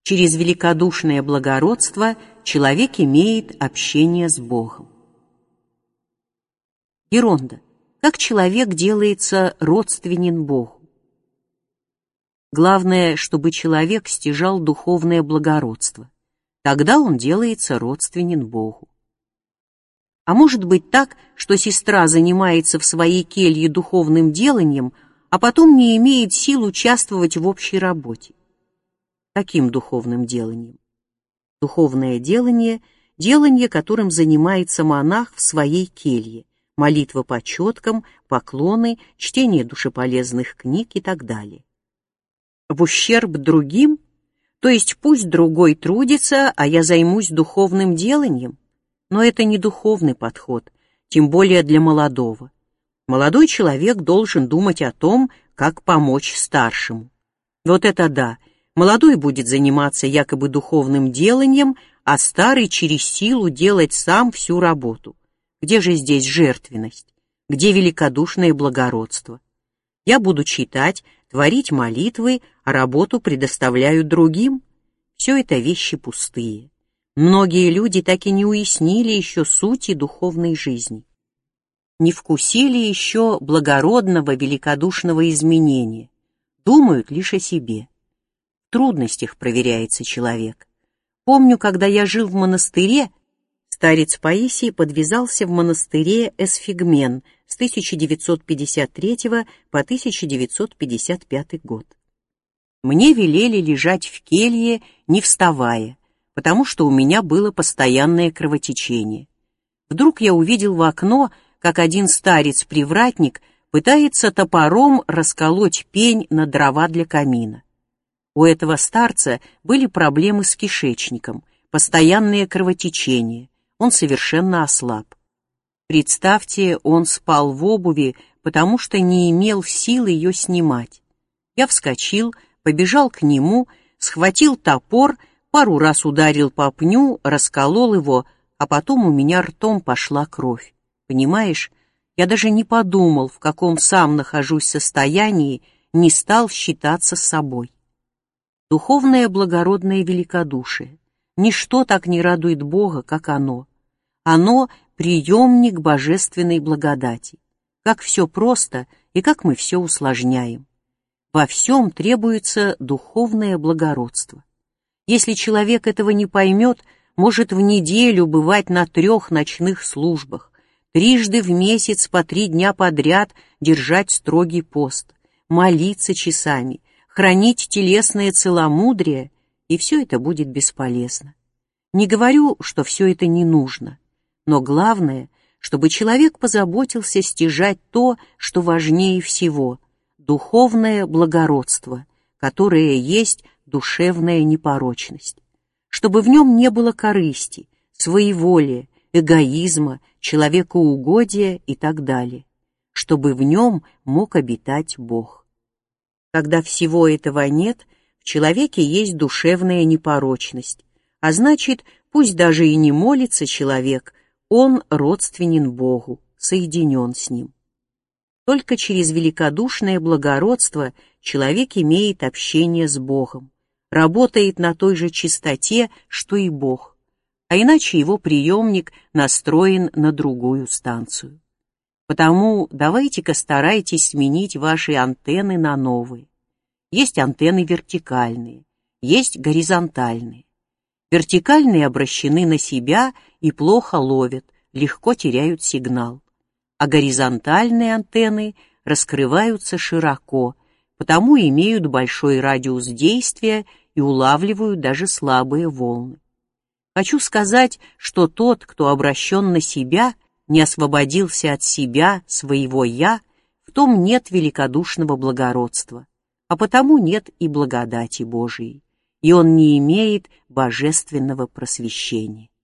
Через великодушное благородство человек имеет общение с Богом. Геронда. Как человек делается родственен Богу? Главное, чтобы человек стяжал духовное благородство. Тогда он делается родственен Богу. А может быть так, что сестра занимается в своей келье духовным деланием, а потом не имеет сил участвовать в общей работе? Каким духовным деланием? Духовное делание – делание, которым занимается монах в своей келье, молитва по четкам, поклоны, чтение душеполезных книг и так далее. В ущерб другим? То есть пусть другой трудится, а я займусь духовным деланием? Но это не духовный подход, тем более для молодого. Молодой человек должен думать о том, как помочь старшему. Вот это да! Молодой будет заниматься якобы духовным деланием, а старый через силу делать сам всю работу. Где же здесь жертвенность? Где великодушное благородство? Я буду читать, творить молитвы, а работу предоставляю другим. Все это вещи пустые. Многие люди так и не уяснили еще сути духовной жизни. Не вкусили еще благородного великодушного изменения. Думают лишь о себе. В трудностях проверяется человек. Помню, когда я жил в монастыре, старец Паисий подвязался в монастыре Эсфигмен с 1953 по 1955 год. Мне велели лежать в келье, не вставая, потому что у меня было постоянное кровотечение. Вдруг я увидел в окно, как один старец-привратник пытается топором расколоть пень на дрова для камина. У этого старца были проблемы с кишечником, постоянное кровотечение, он совершенно ослаб. Представьте, он спал в обуви, потому что не имел сил ее снимать. Я вскочил, побежал к нему, схватил топор, пару раз ударил по пню, расколол его, а потом у меня ртом пошла кровь. Понимаешь, я даже не подумал, в каком сам нахожусь состоянии, не стал считаться с собой. Духовное благородное великодушие. Ничто так не радует Бога, как оно. Оно — приемник божественной благодати. Как все просто и как мы все усложняем. Во всем требуется духовное благородство. Если человек этого не поймет, может в неделю бывать на 3 ночных службах, трижды в месяц по 3 дня подряд держать строгий пост, молиться часами, хранить телесное целомудрие, и все это будет бесполезно. Не говорю, что все это не нужно, но главное, чтобы человек позаботился стяжать то, что важнее всего — духовное благородство, которое есть душевная непорочность, чтобы в нем не было корысти, своеволия, эгоизма, человекоугодия и так далее, чтобы в нем мог обитать Бог. Когда всего этого нет, в человеке есть душевная непорочность, а значит, пусть даже и не молится человек, он родственен Богу, соединен с Ним. Только через великодушное благородство человек имеет общение с Богом, работает на той же чистоте, что и Бог, а иначе его приемник настроен на другую станцию. Потому давайте-ка старайтесь сменить ваши антенны на новые. Есть антенны вертикальные, есть горизонтальные. Вертикальные обращены на себя и плохо ловят, легко теряют сигнал. А горизонтальные антенны раскрываются широко, потому имеют большой радиус действия и улавливают даже слабые волны. Хочу сказать, что тот, кто обращен на себя, не освободился от себя, своего «я», в том нет великодушного благородства, а потому нет и благодати Божией, и он не имеет божественного просвещения.